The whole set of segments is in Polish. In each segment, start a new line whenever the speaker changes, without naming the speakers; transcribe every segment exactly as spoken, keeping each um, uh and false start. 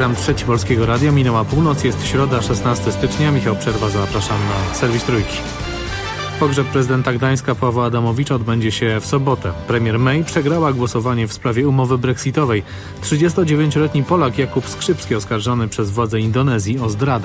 Program Trzeci Polskiego Radia. Minęła północ, jest środa, szesnastego stycznia. Michał Przerwa, zapraszam na serwis Trójki. Pogrzeb prezydenta Gdańska Pawła Adamowicza odbędzie się w sobotę. Premier May przegrała głosowanie w sprawie umowy brexitowej. trzydziestodziewięcioletni Polak Jakub Skrzypski oskarżony przez władze Indonezji o zdradę.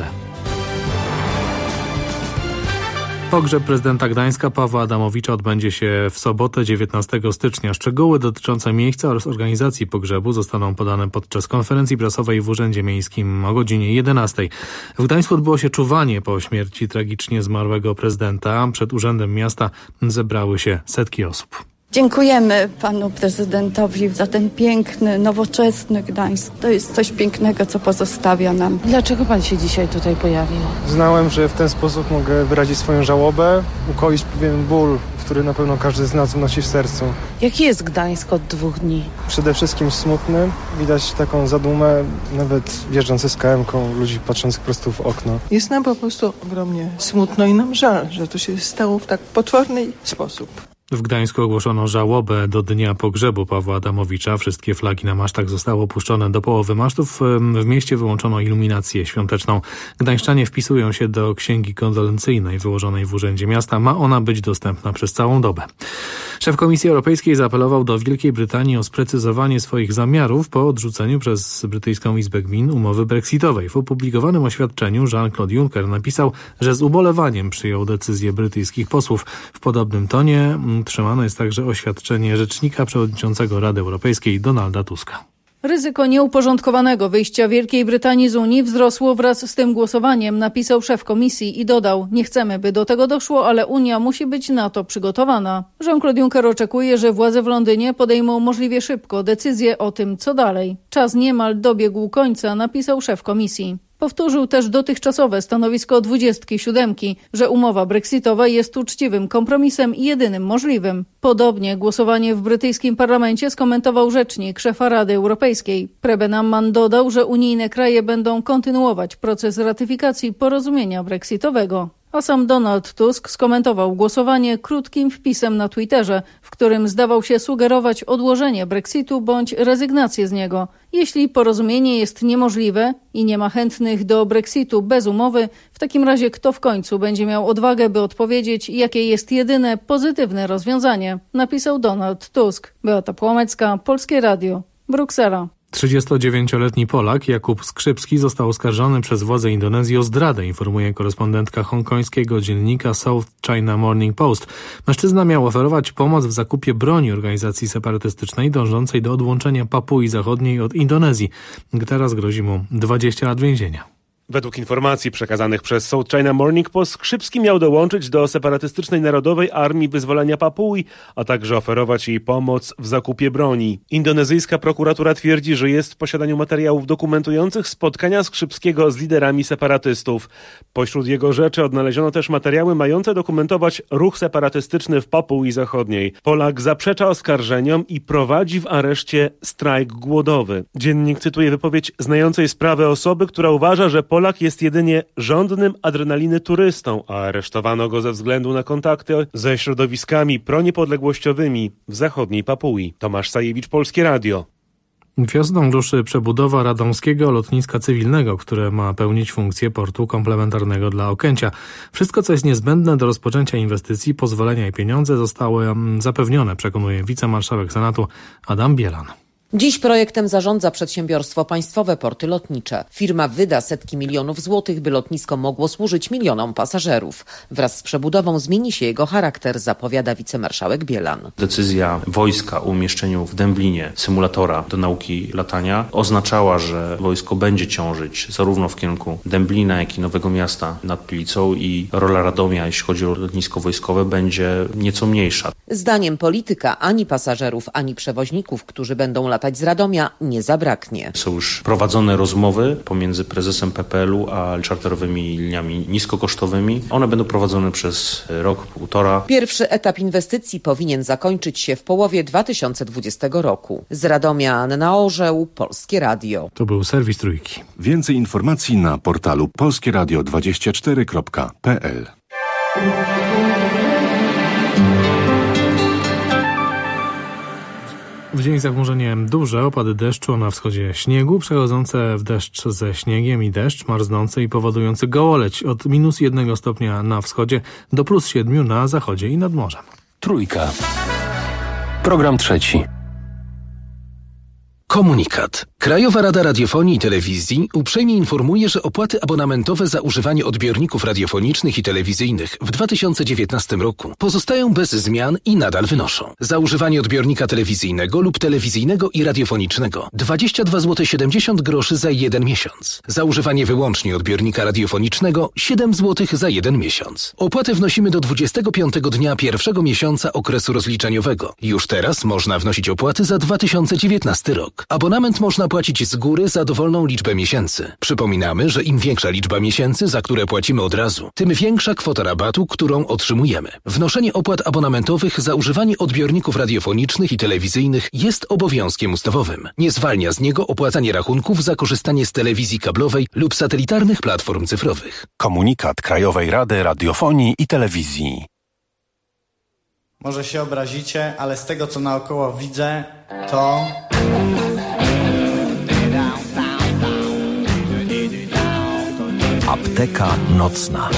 Pogrzeb prezydenta Gdańska Pawła Adamowicza odbędzie się w sobotę dziewiętnastego stycznia. Szczegóły dotyczące miejsca oraz organizacji pogrzebu zostaną podane podczas konferencji prasowej w Urzędzie Miejskim o godzinie jedenastej. W Gdańsku odbyło się czuwanie po śmierci tragicznie zmarłego prezydenta. Przed Urzędem Miasta zebrały się setki osób.
Dziękujemy panu prezydentowi za ten piękny, nowoczesny Gdańsk. To jest coś pięknego, co pozostawia nam.
Dlaczego pan się dzisiaj tutaj pojawił?
Znałem, że w ten sposób mogę wyrazić swoją żałobę, ukoić pewien ból, który na pewno każdy z nas nosi w sercu.
Jaki jest Gdańsk od dwóch dni?
Przede wszystkim smutny. Widać taką zadumę, nawet wjeżdżący z K M-ką, ludzi patrzących prosto w okno.
Jest nam po prostu ogromnie smutno i nam żal, że to się stało w tak potworny sposób.
W Gdańsku ogłoszono żałobę do dnia pogrzebu Pawła Adamowicza. Wszystkie flagi na masztach zostały opuszczone do połowy masztów. W mieście wyłączono iluminację świąteczną. Gdańszczanie wpisują się do księgi kondolencyjnej wyłożonej w Urzędzie Miasta. Ma ona być dostępna przez całą dobę. Szef Komisji Europejskiej zaapelował do Wielkiej Brytanii o sprecyzowanie swoich zamiarów po odrzuceniu przez brytyjską Izbę Gmin umowy brexitowej. W opublikowanym oświadczeniu Jean-Claude Juncker napisał, że z ubolewaniem przyjął decyzję brytyjskich posłów. W podobnym tonie trzymane jest także oświadczenie rzecznika przewodniczącego Rady Europejskiej Donalda Tuska.
Ryzyko nieuporządkowanego wyjścia Wielkiej Brytanii z Unii wzrosło wraz z tym głosowaniem, napisał szef komisji i dodał: nie chcemy, by do tego doszło, ale Unia musi być na to przygotowana. Jean-Claude Juncker oczekuje, że władze w Londynie podejmą możliwie szybko decyzję o tym, co dalej. Czas niemal dobiegł końca, napisał szef komisji. Powtórzył też dotychczasowe stanowisko dwudziestki siódemki, że umowa brexitowa jest uczciwym kompromisem i jedynym możliwym. Podobnie głosowanie w brytyjskim parlamencie skomentował rzecznik szefa Rady Europejskiej. Preben Amman dodał, że unijne kraje będą kontynuować proces ratyfikacji porozumienia brexitowego. A sam Donald Tusk skomentował głosowanie krótkim wpisem na Twitterze, w którym zdawał się sugerować odłożenie Brexitu bądź rezygnację z niego. Jeśli porozumienie jest niemożliwe i nie ma chętnych do Brexitu bez umowy, w takim razie kto w końcu będzie miał odwagę, by odpowiedzieć, jakie jest jedyne pozytywne rozwiązanie, napisał Donald Tusk. Beata Płomecka, Polskie Radio, Bruksela.
trzydziestodziewięcioletni Polak Jakub Skrzypski został oskarżony przez władze Indonezji o zdradę, informuje korespondentka hongkońskiego dziennika South China Morning Post. Mężczyzna miał oferować pomoc w zakupie broni organizacji separatystycznej dążącej do odłączenia Papui Zachodniej od Indonezji. Teraz grozi mu dwadzieścia lat więzienia.
Według informacji przekazanych przez South China Morning Post, Skrzypski miał dołączyć do separatystycznej Narodowej Armii Wyzwolenia Papui, a także oferować jej pomoc w zakupie broni. Indonezyjska prokuratura twierdzi, że jest w posiadaniu materiałów dokumentujących spotkania Skrzypskiego z liderami separatystów. Pośród jego rzeczy odnaleziono też materiały mające dokumentować ruch separatystyczny w Papui Zachodniej. Polak zaprzecza oskarżeniom i prowadzi w areszcie strajk głodowy. Dziennik cytuje wypowiedź znającej sprawę osoby, która uważa, że Polak jest jedynie żądnym adrenaliny turystą, a aresztowano go ze względu na kontakty ze środowiskami proniepodległościowymi w zachodniej Papui. Tomasz Sajewicz, Polskie Radio.
Wiosną ruszy przebudowa radomskiego lotniska cywilnego, które ma pełnić funkcję portu komplementarnego dla Okęcia. Wszystko, co jest niezbędne do rozpoczęcia inwestycji, pozwolenia i pieniądze zostały zapewnione, przekonuje wicemarszałek Senatu Adam Bielan.
Dziś projektem zarządza przedsiębiorstwo państwowe Porty Lotnicze. Firma wyda setki milionów złotych, by lotnisko mogło służyć milionom pasażerów. Wraz z przebudową zmieni się jego charakter, zapowiada wicemarszałek Bielan.
Decyzja wojska o umieszczeniu w Dęblinie symulatora do nauki latania oznaczała, że wojsko będzie ciążyć zarówno w kierunku Dęblina, jak i Nowego Miasta nad Pilicą i rola Radomia, jeśli chodzi o lotnisko wojskowe, będzie nieco mniejsza.
Zdaniem polityka ani pasażerów, ani przewoźników, którzy będą latać z Radomia, nie zabraknie.
Są już prowadzone rozmowy pomiędzy prezesem P P L-u a czarterowymi liniami niskokosztowymi. One będą prowadzone przez rok, półtora.
Pierwszy etap inwestycji powinien zakończyć się w połowie dwa tysiące dwudziestego roku. Z Radomia Anna Orzeł, Polskie Radio.
To był serwis Trójki.
Więcej informacji na portalu polskie radio dwadzieścia cztery kropka p l.
W dzień zachmurzenie duże, opady deszczu, a na wschodzie śniegu, przechodzące w deszcz ze śniegiem i deszcz marznący i powodujący gołoleć od minus jednego stopnia na wschodzie do plus siedmiu na zachodzie i nad morzem.
Trójka. Program trzeci. Komunikat. Krajowa Rada Radiofonii i Telewizji uprzejmie informuje, że opłaty abonamentowe za używanie odbiorników radiofonicznych i telewizyjnych w dwa tysiące dziewiętnastym roku pozostają bez zmian i nadal wynoszą. Za używanie odbiornika telewizyjnego lub telewizyjnego i radiofonicznego dwadzieścia dwa złote siedemdziesiąt groszy za jeden miesiąc. Za używanie wyłącznie odbiornika radiofonicznego siedem złotych za jeden miesiąc. Opłatę wnosimy do dwudziestego piątego dnia pierwszego miesiąca okresu rozliczeniowego. Już teraz można wnosić opłaty za dwa tysiące dziewiętnasty rok. Abonament można płacić z góry za dowolną liczbę miesięcy. Przypominamy, że im większa liczba miesięcy, za które płacimy od razu, tym większa kwota rabatu, którą otrzymujemy. Wnoszenie opłat abonamentowych za używanie odbiorników radiofonicznych i telewizyjnych jest obowiązkiem ustawowym. Nie zwalnia z niego opłacanie rachunków za korzystanie z telewizji kablowej lub satelitarnych platform cyfrowych.
Komunikat Krajowej Rady Radiofonii i Telewizji.
Może się obrazicie, ale z tego, co naokoło widzę, to...
Apteka nocna.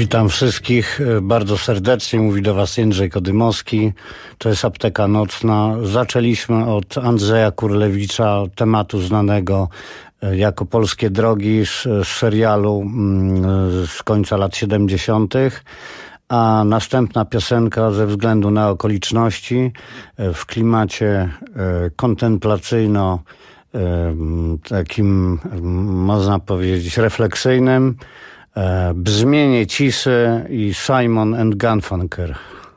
Witam wszystkich bardzo serdecznie. Mówi do Was Jędrzej Kodymowski. To jest Apteka Nocna. Zaczęliśmy od Andrzeja Kurlewicza, tematu znanego jako Polskie Drogi z, z serialu z końca lat siedemdziesiątych. A następna piosenka ze względu na okoliczności w klimacie kontemplacyjno takim, można powiedzieć, refleksyjnym. Brzmienie ciszy i Simon and Garfunkel.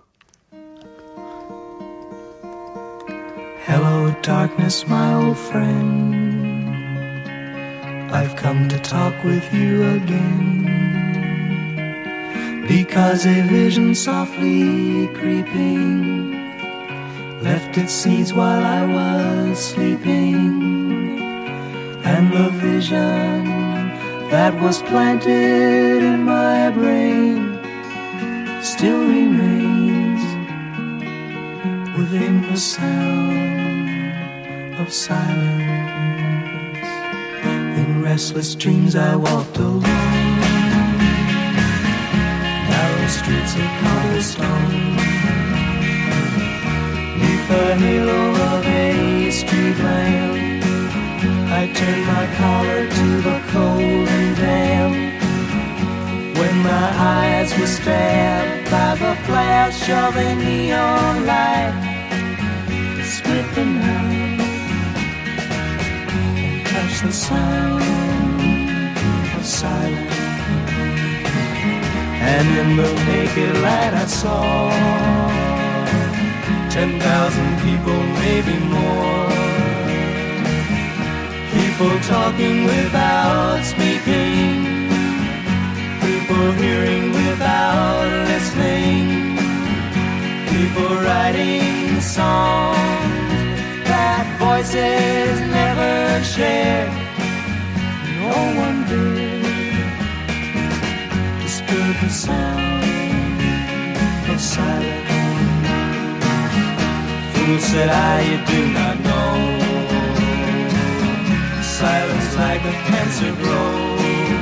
Hello darkness, my old friend. I've come to talk with you again, because a vision softly creeping left its seeds while I was sleeping, and the vision that was planted in my brain still remains within the sound of silence. In restless dreams I walked alone, narrow streets of cobblestone, neath the halo of a street lamp. I turned my collar to the cold and damp, when my eyes were stabbed by the flash of a neon light. Split the night and touch the sound of silence, and in the naked light I saw ten thousand people, maybe more. People talking without speaking, people hearing without listening, people writing songs that voices never share. No one did disturb the sound of silence. Fool, said I, you do not know, silence like a cancer grows.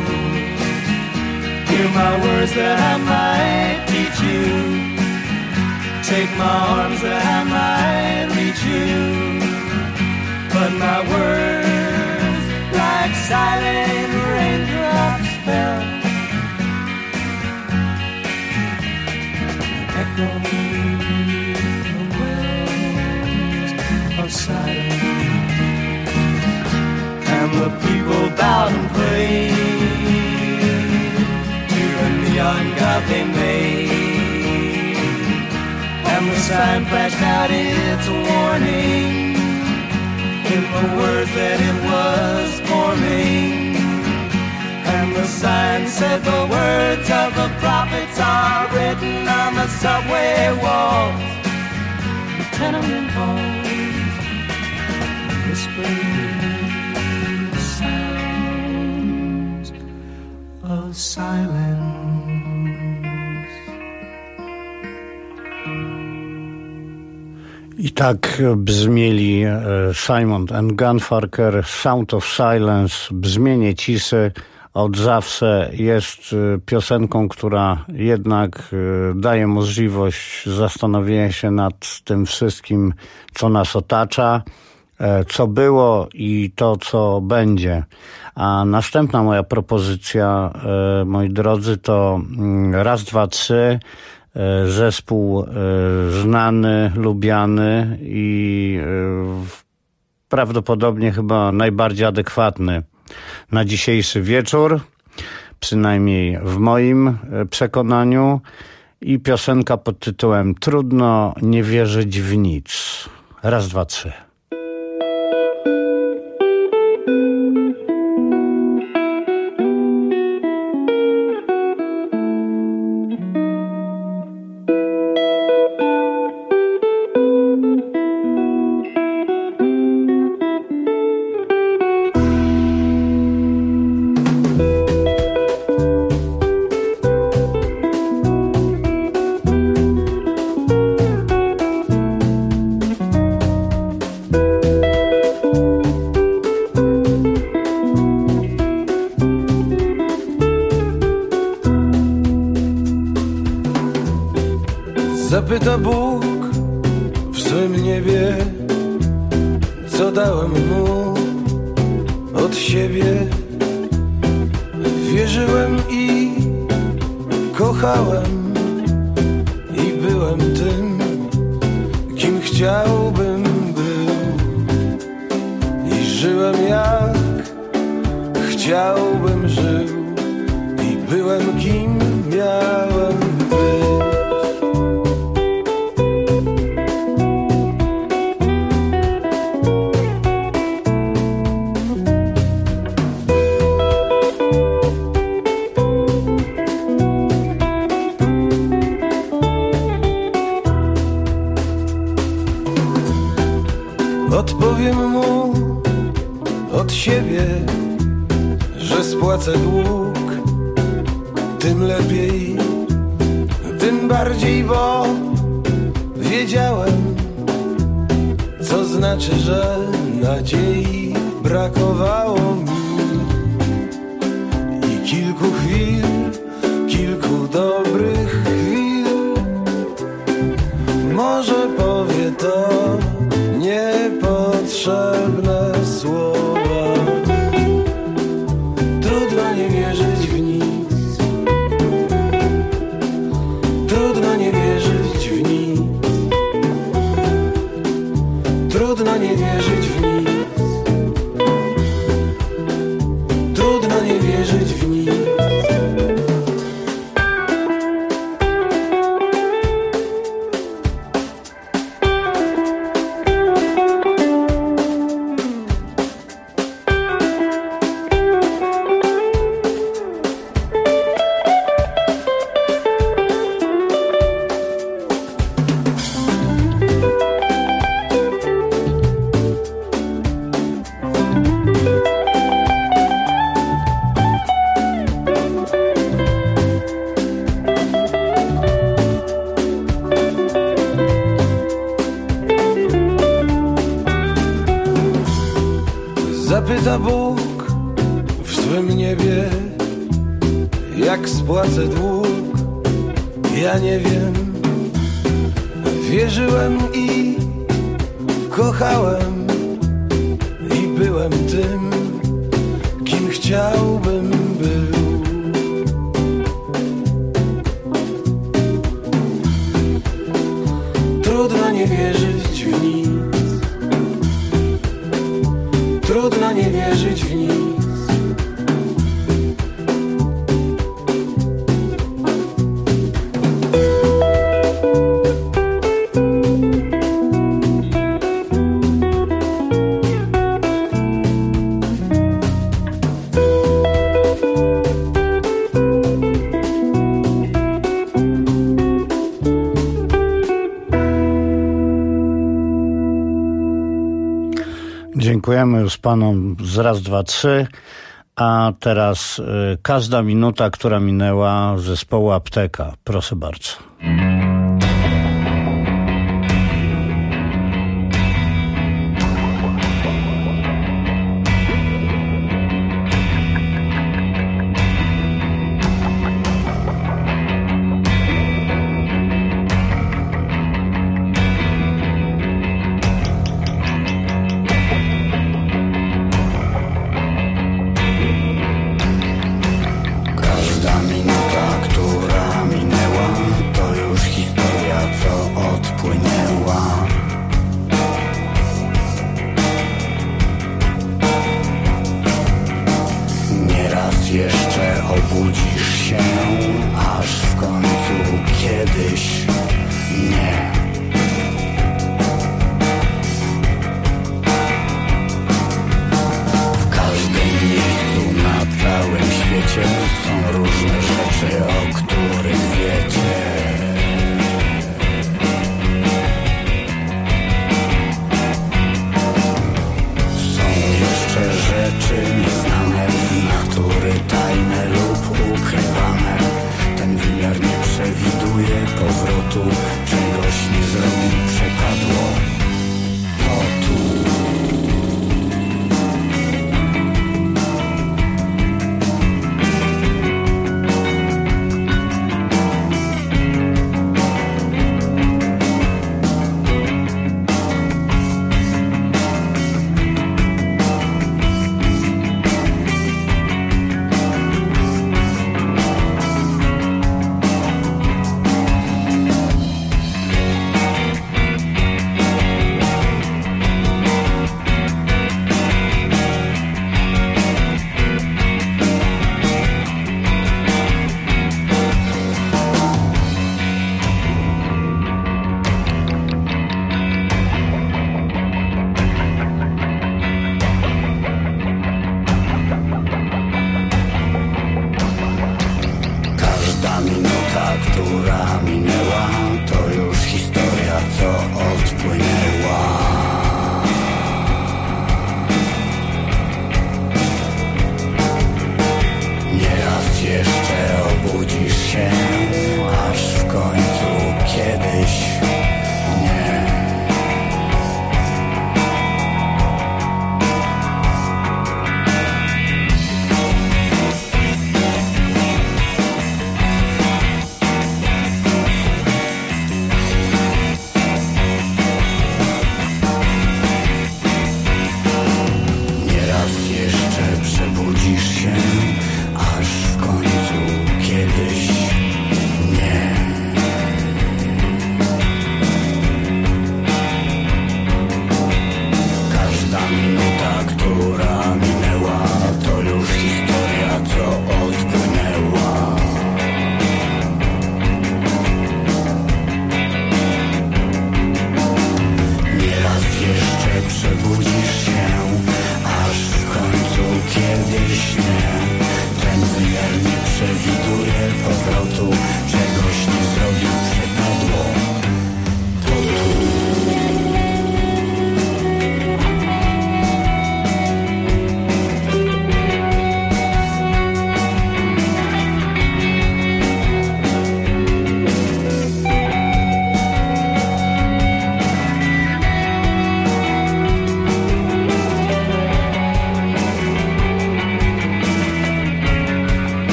Hear my words that I might teach you, take my arms that I might reach you, but my words like silent raindrops fell, echoing the wells of silence. And the people bowed and prayed to the neon god they made, and the sign flashed out its warning in the words that it was forming. And the sign said the words of the prophets are written on the subway walls, the tenement halls, whispering of silence.
I tak brzmieli Simon and Garfunkel, Sound of Silence, brzmienie ciszy. Od zawsze jest piosenką, która jednak daje możliwość zastanowienia się nad tym wszystkim, co nas otacza, co było i to, co będzie. A następna moja propozycja, moi drodzy, to raz, dwa, trzy, zespół znany, lubiany i prawdopodobnie chyba najbardziej adekwatny na dzisiejszy wieczór, przynajmniej w moim przekonaniu, i piosenka pod tytułem Trudno nie wierzyć w nic. Raz, dwa, trzy.
Zapyta Bóg w swym niebie, co dałem mu od siebie. Wierzyłem i kochałem i byłem tym, kim chciałbym był. I żyłem jak chciałbym żył i byłem kim miałem być. Odpowiem mu od siebie, że spłacę dług, tym lepiej, tym bardziej, bo wiedziałem, co znaczy, że nadziei brakowało mi. I kilku chwil, kilku dobrych chwil, może powie to niepotrzebne słowa. Trudno nie wierzyć w nic, trudno nie wierzyć w nic, trudno nie wierzyć w nic, trudno nie wierzyć w nic. Zapyta Bóg w swym niebie, jak spłacę dług, ja nie wiem. Wierzyłem i kochałem i byłem tym, kim chciałbym był. Trudno nie wierzyć w nic, trudno nie wierzyć w nic.
Dziękujemy już panom z raz, dwa, trzy. A teraz y, każda minuta, która minęła zespołu Apteka. Proszę bardzo.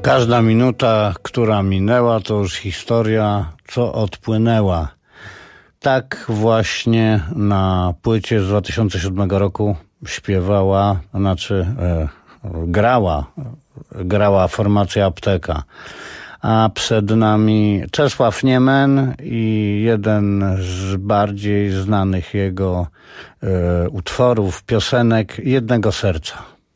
Każda minuta, która minęła, to już historia, co odpłynęła. Tak właśnie na płycie z dwa tysiące siódmego roku śpiewała, znaczy e, grała, grała formacja Apteka. A przed nami Czesław Niemen i jeden z bardziej znanych jego e, utworów, piosenek Jednego serca.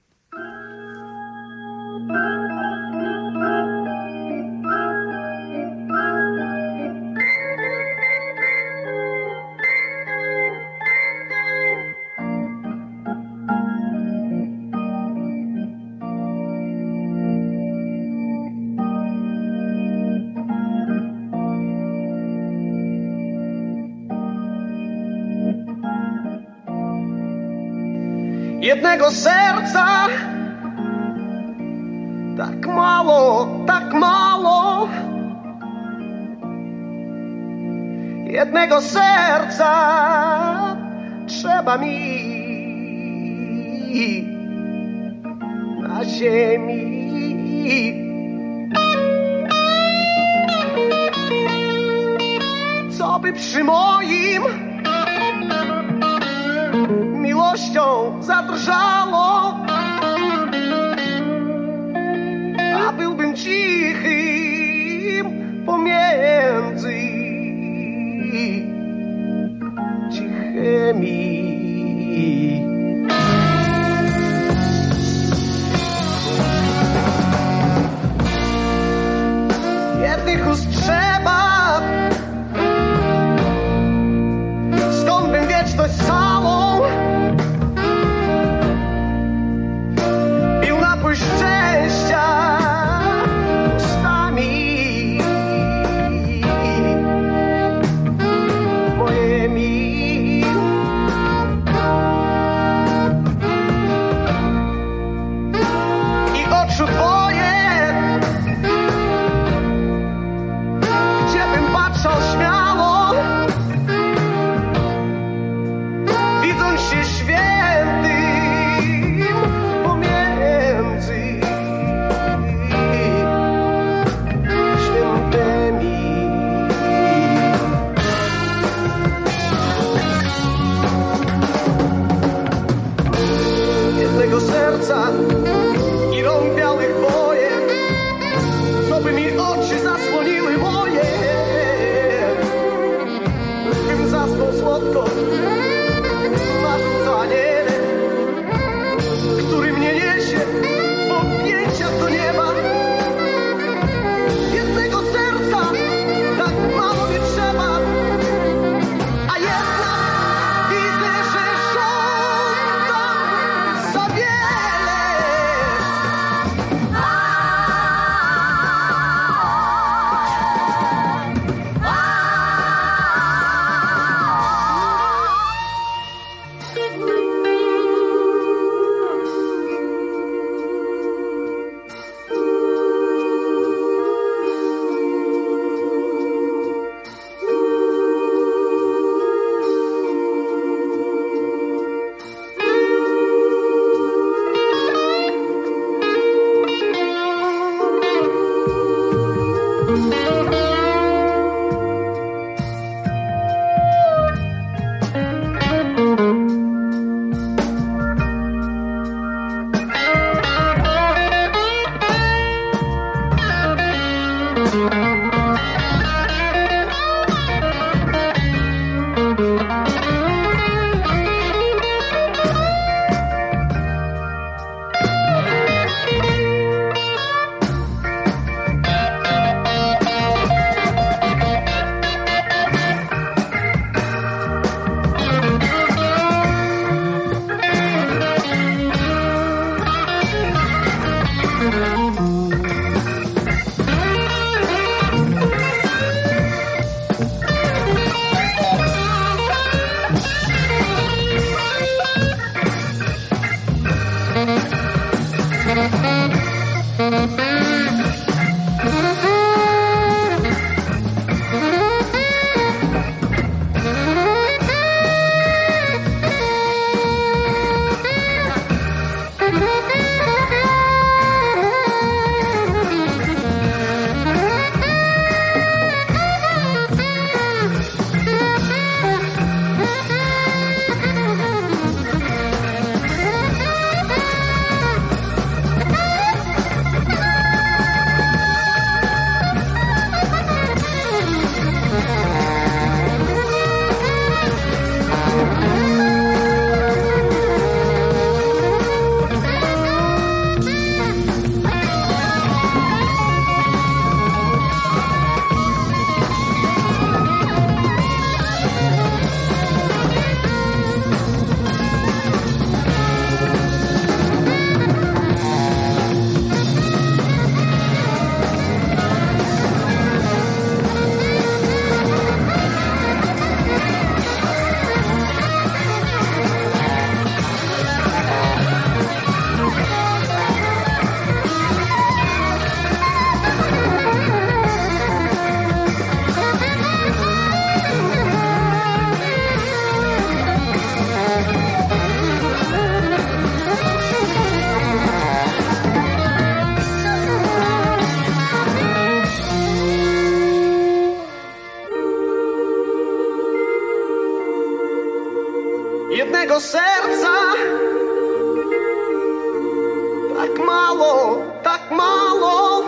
Jednego serca, tak mało, tak mało. Jednego serca trzeba mi na ziemi. Co by przy moim miłością zadrżało, a byłbym cichym pomiędzy cichymi. Jednych ust trzeba, skąd bym wieczność całą szczęścia ustami moimi. I oczu twoje, gdzie bym patrzał śmiało, widząc się świętym serca i rąk białych bojem, co by mi oczy zasłoniły moje, bym zasnął słodko, marząc o aniele, który mnie niesie w objęciach do nieba. Jednego serca tak mało mi trzeba, a jednak widzę, że żądam za wiele. mało, tak mało.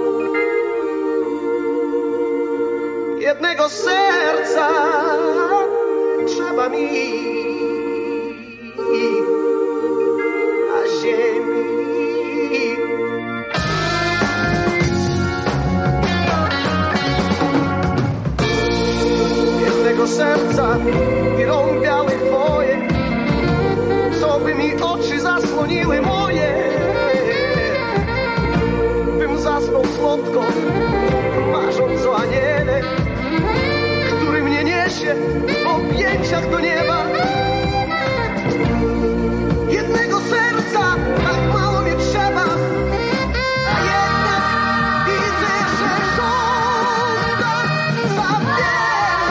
Jednego serca trzeba mi na ziemi. Jednego serca i rąk białych twoje, co by mi oczy zasłoniły moje, bym zasnął słodko, marząc o aniele, który mnie niesie w objęciach do nieba. Jednego serca, tak mało mi trzeba, a jednak widzę, że żądam za wiele.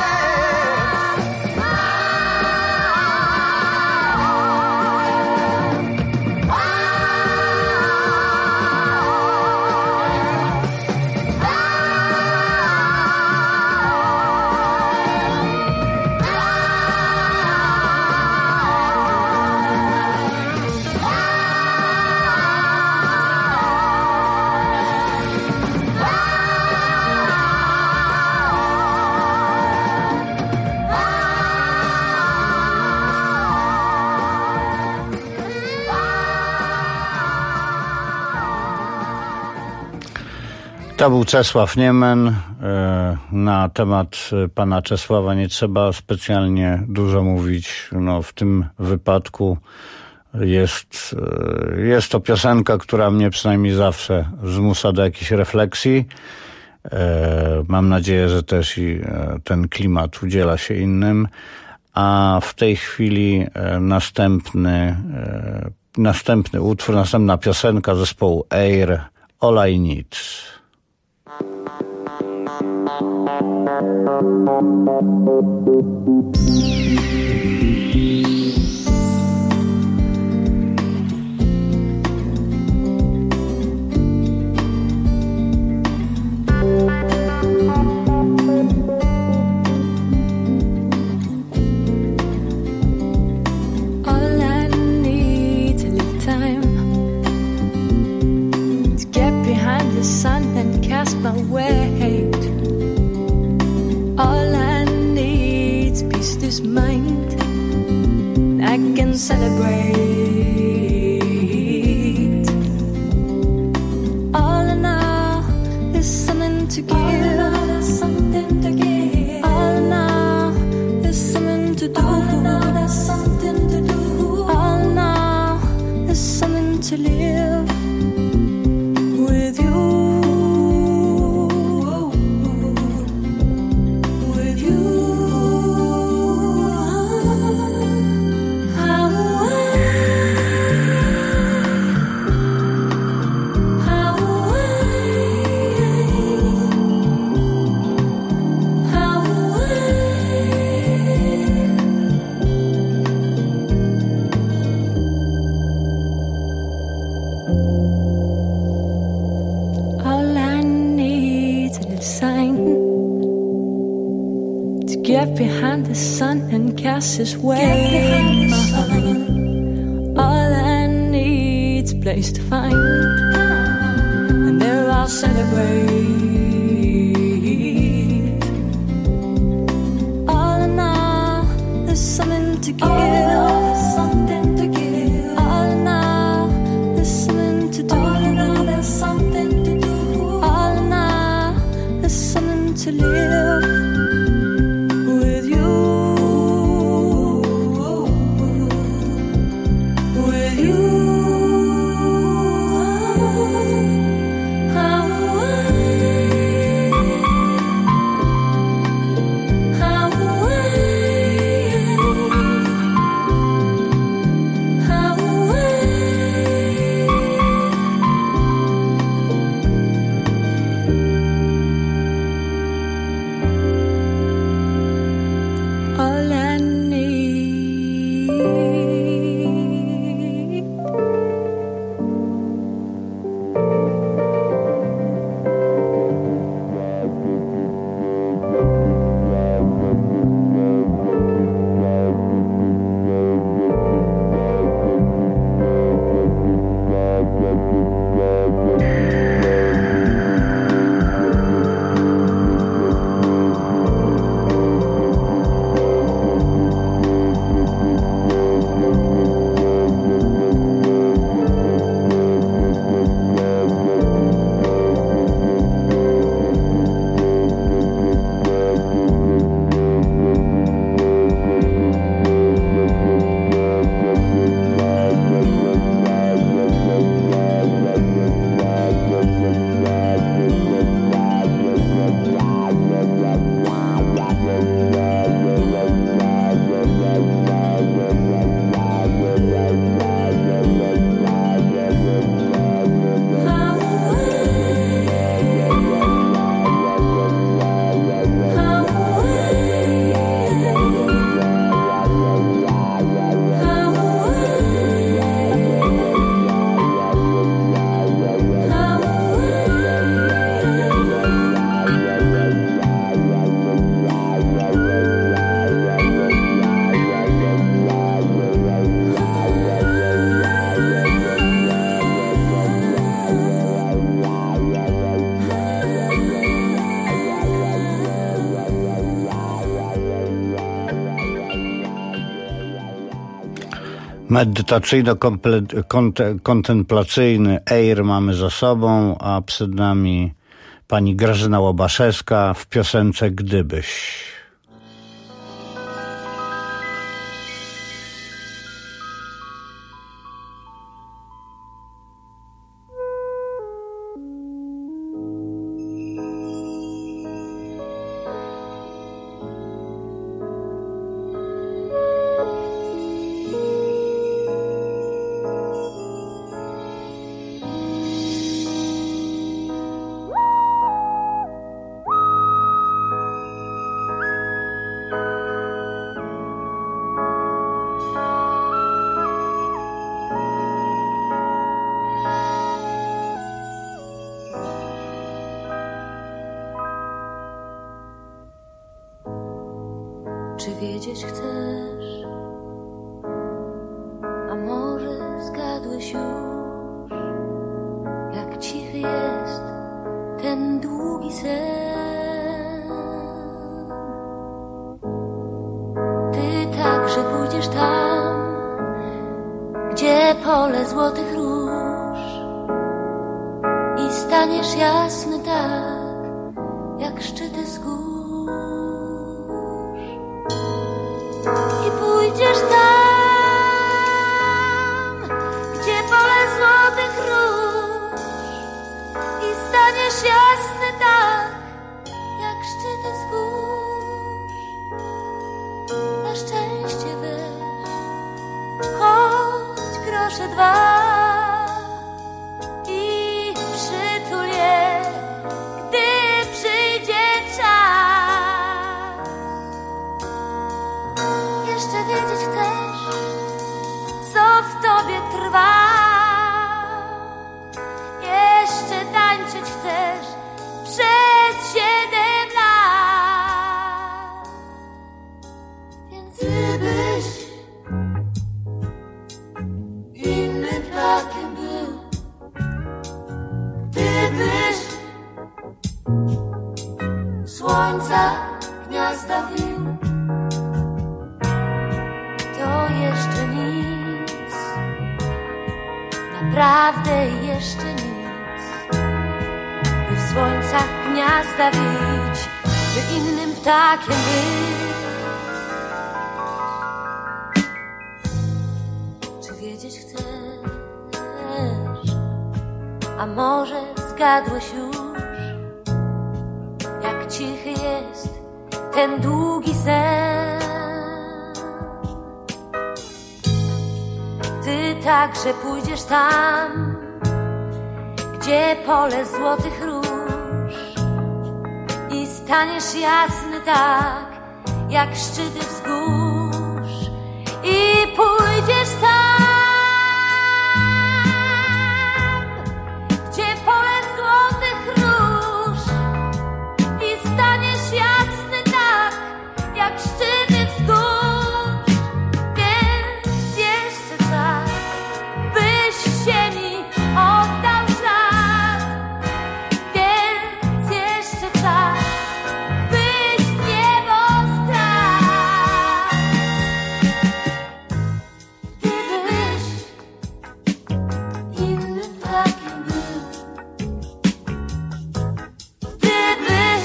To był Czesław Niemen. Na temat pana Czesława nie trzeba specjalnie dużo mówić. No, w tym wypadku jest, jest to piosenka, która mnie przynajmniej zawsze zmusza do jakiejś refleksji. Mam nadzieję, że też i ten klimat udziela się innym. A w tej chwili następny, następny utwór, następna piosenka zespołu Air, All I Need.
All I need a little time to get behind the sun and cast my weight. All I need is peace this mind. I can celebrate. All I know is something to give. All I know, something to give. All I know is something to do. All I know, there's something to do. All I know is something to live with you. Get behind the sun and cast his way. All I need's a place to find, and there I'll celebrate. All I know, there's something to give. All I know, there's something to give. All I know, there's something to do. All I know, there's something to do. All I know, there's something to live.
Medytacyjno-kontemplacyjny Air mamy za sobą, a przed nami pani Grażyna Łobaszewska w piosence Gdybyś.
Czy wiedzieć chcesz, a może zgadłeś już, jak cichy jest ten długi sen? Ty także pójdziesz tam, gdzie pole złotych róż i staniesz jasny tak, jak szczyty z gór. I pójdziesz tam, gdzie pole złotych róż i staniesz jasny tak, jak szczyty z gór. Na szczęście weź choć grosze dwa i przytul je, gdy przyjdzie czas. Jeszcze wiedzieć chcesz, co w tobie trwa. Jeszcze tańczyć chcesz przez siedem lat. Więc gdybyś innym ptakiem był, gdybyś słońca gniazda wił, to jeszcze nic, naprawdę jeszcze nic. By w słońcach gniazda wić, by innym ptakiem być. Czy wiedzieć chcesz, a może zgadłeś już, jak cichy jest ten długi sen? Ty także pójdziesz tam, gdzie pole złotych róż i staniesz jasny tak, jak szczyty wzgórz. I pójdziesz tam, gdzie pole złotych róż i staniesz jasny tak, jak szczyty wzgórz. Więc jeszcze czas, byś ziemi oddał ślad. Więc jeszcze czas, byś niebo skradł. Gdybyś innym ptakiem był, gdybyś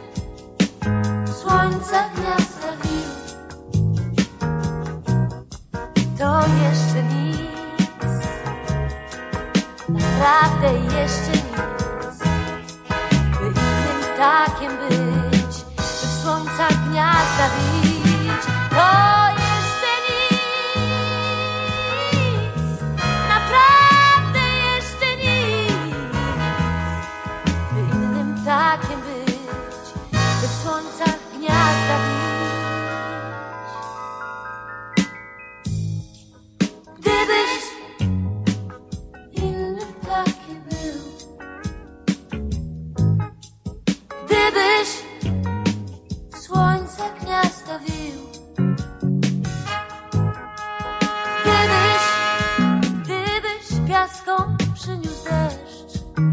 słońca gniazda wił, to jeszcze nic, naprawdę jeszcze nic. By innym ptakiem być, by w słońca gniazda wić, to jeszcze nic, naprawdę jeszcze nic. By innym ptakiem być, by w słońcach gniazda wić. Gdybyś innym ptakiem był, gdybyś słońca gniazda wił, gdybyś, gdybyś piaskom przyniósł deszcz,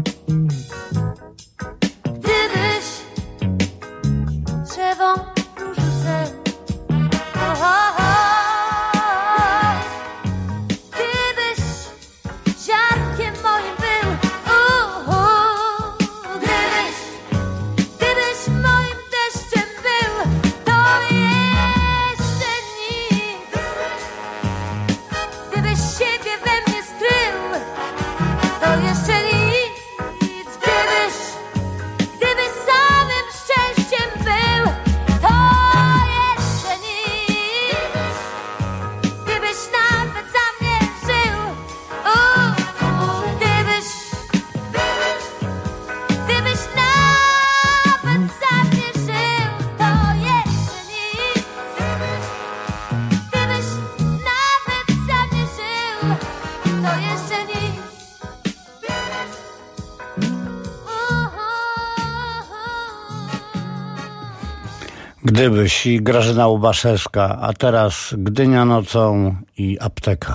gdybyś drzewom wróżył sen. Oh, oh, oh.
Gdybyś i Grażyna Łubaszewska, a teraz Gdynia nocą i Apteka.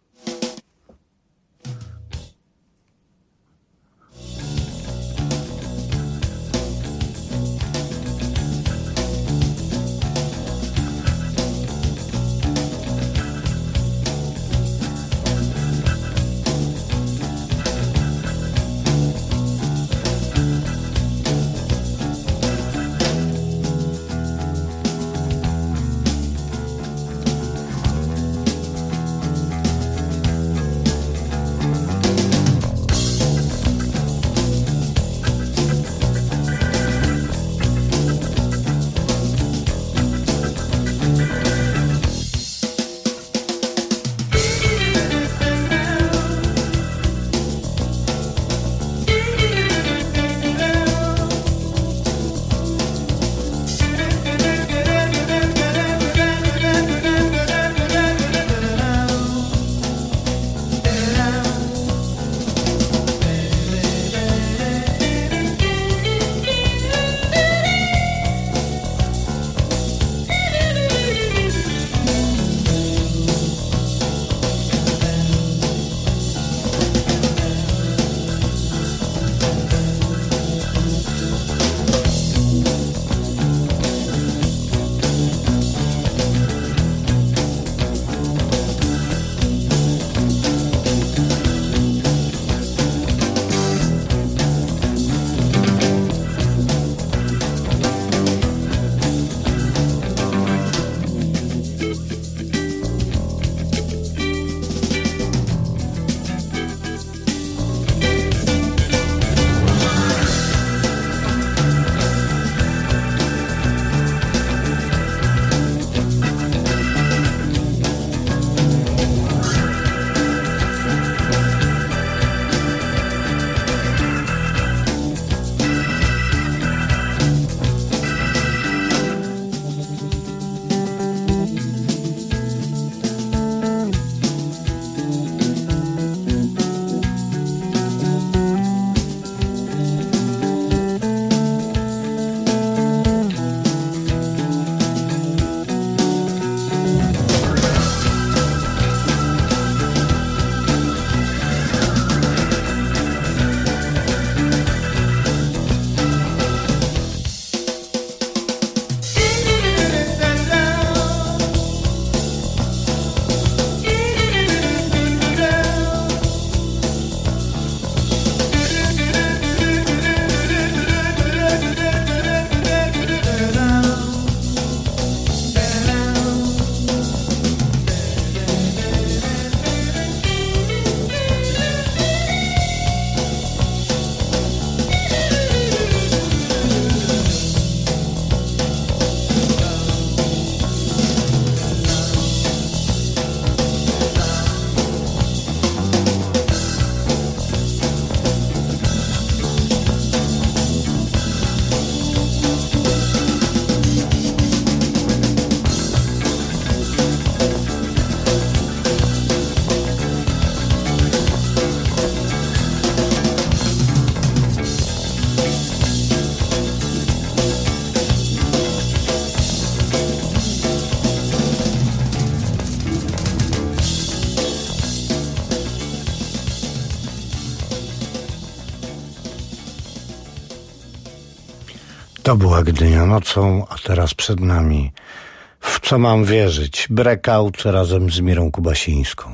To była Gdynia nocą, a teraz przed nami W co mam wierzyć? Breakout razem z Mirą Kubasińską.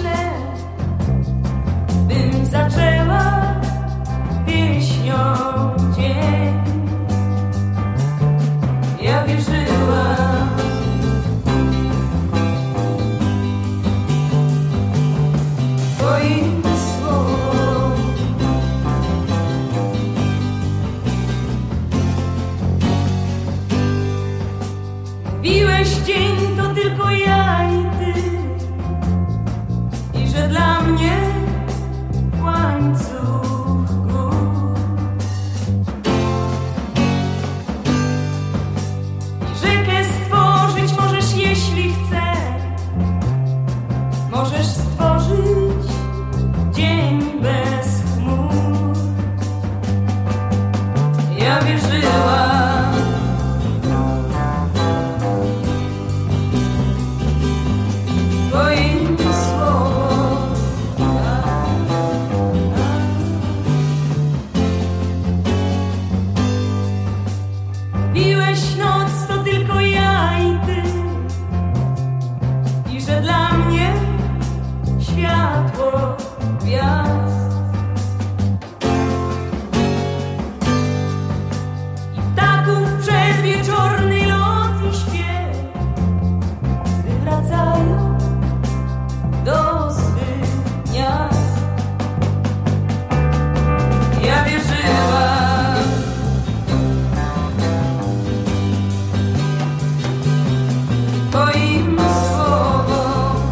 Zaczęła pieśnią. twoim słowom. Mówiłeś, dzień to tylko ja i ty, i że dla mnie łańcuch gór. I rzekę stworzyć możesz, jeśli chcesz. Możesz stworzyć dzień bez chmur. Ja wierzyłam twoim słowom. Biłeś noc to tylko ja i ty, i że dla mnie światło gwiazd. I ptaków przedwieczorny lot i śpiew, gdy wracają do swych gniazd. Ja wierzyłam twoim słowom.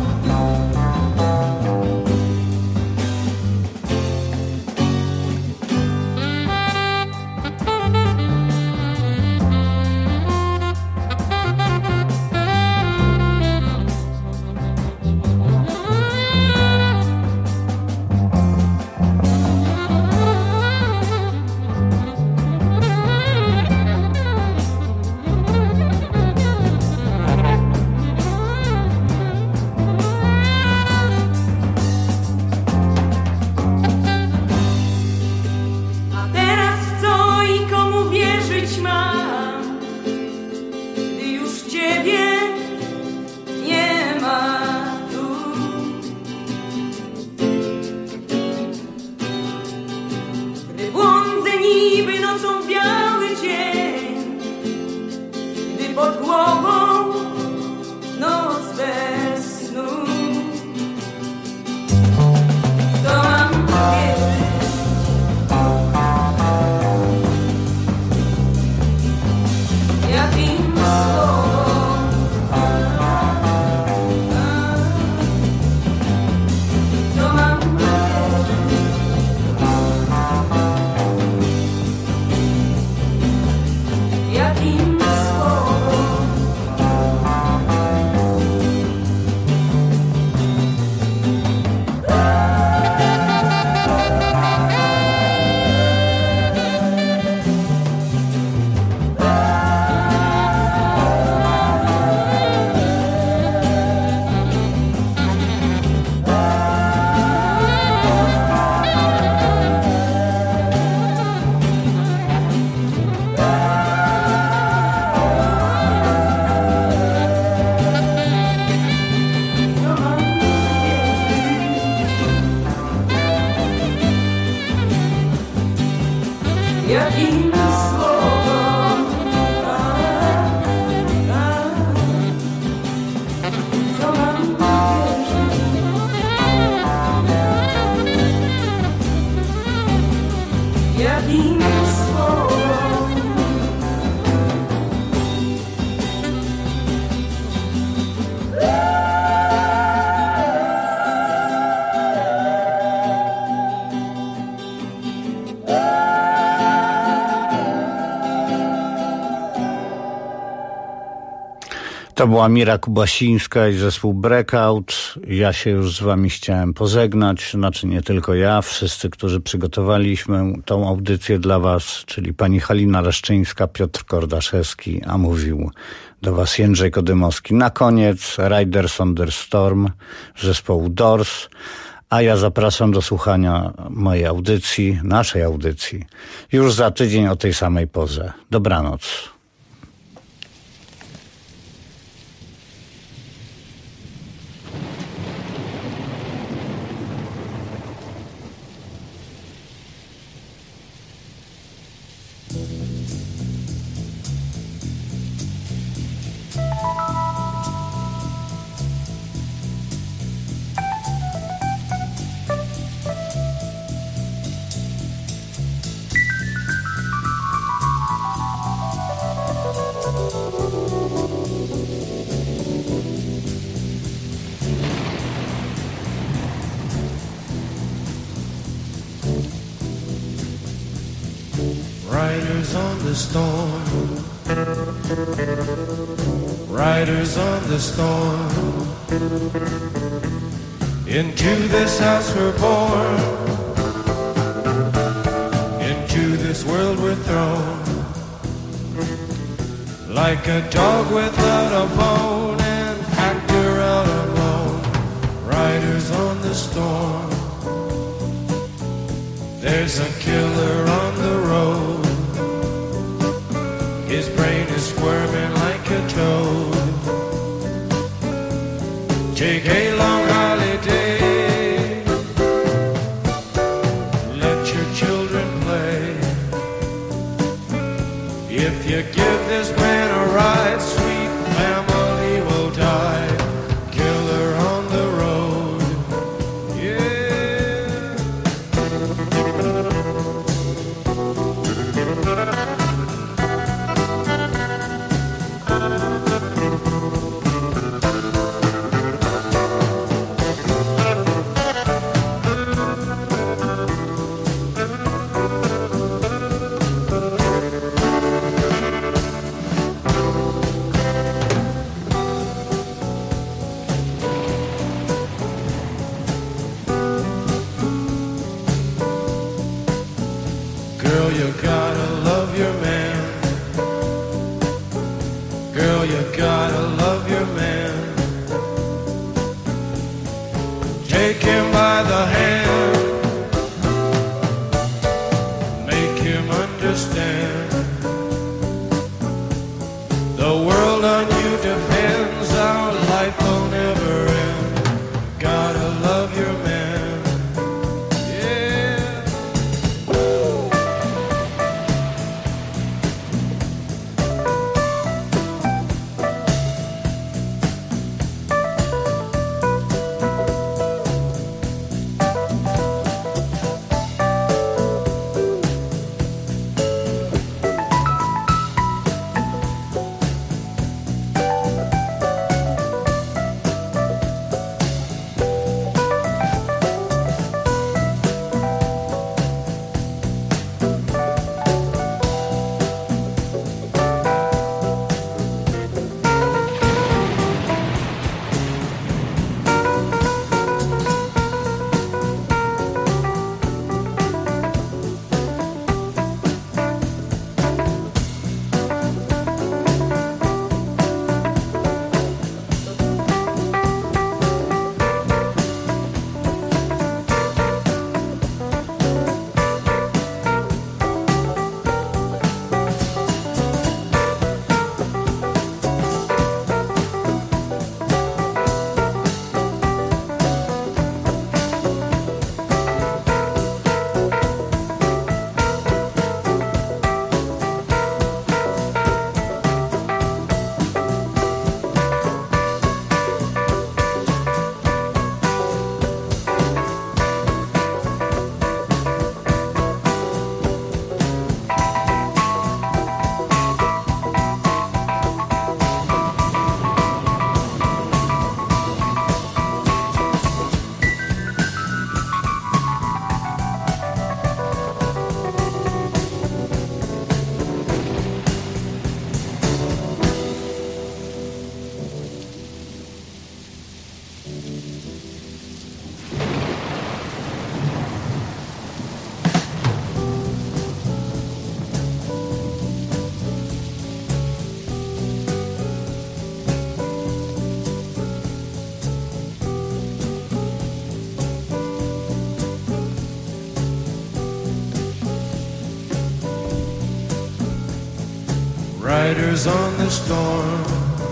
A teraz w co i komu wierzyć mam, gdy już ciebie nie ma tu? Gdy błądzę niby nocą w biały dzień, gdy pod głową noc bez snu. Co mam wierzyć? Jakim słowom? Co mam wierzyć? Jakim słowom? Jakim słowom? Co mam wierzyć? Jakim słowom?
To była Mira Kubasińska i zespół Breakout. Ja się już z wami chciałem pożegnać, znaczy nie tylko ja, wszyscy, którzy przygotowaliśmy tą audycję dla was, czyli pani Halina Leszczyńska, Piotr Kordaszewski, a mówił do was Jędrzej Kodymowski. Na koniec Riders on the Storm zespołu Doors, a ja zapraszam do słuchania mojej audycji, naszej audycji, już za tydzień o tej samej porze. Dobranoc.
Riders on the storm, riders on the storm. Into this house we're born, into this world we're thrown. Like a dog without a bone, an actor out alone. Riders on the storm. There's a killer on the road. His brain is squirming like a toad. Take a long holiday. Let your children play. If you give this man a ride, sweet family will die. Killer on the road, yeah. Girl, you gotta love your man. Girl, you gotta love your man. Take him by the hand. Make him understand. The world on you depends. Our life will never end. Gotta love your man. Riders on the storm,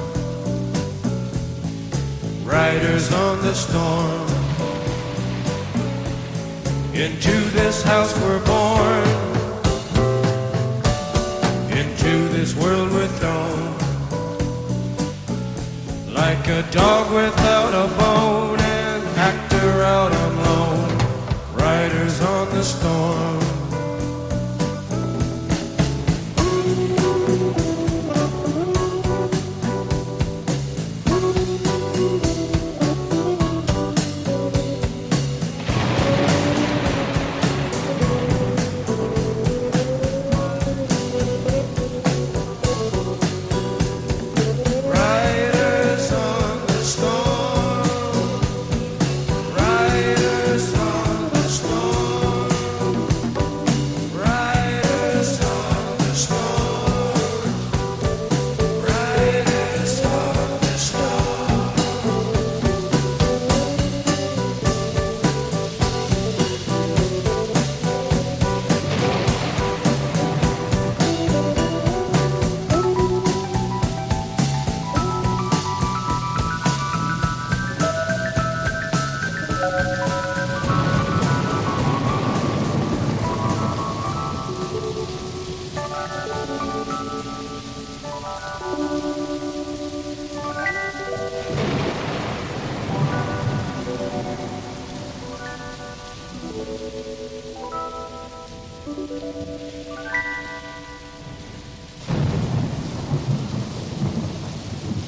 riders on the storm. Into this house we're born, into this world we're thrown. Like a dog without a bone, an actor out alone. Riders on the storm.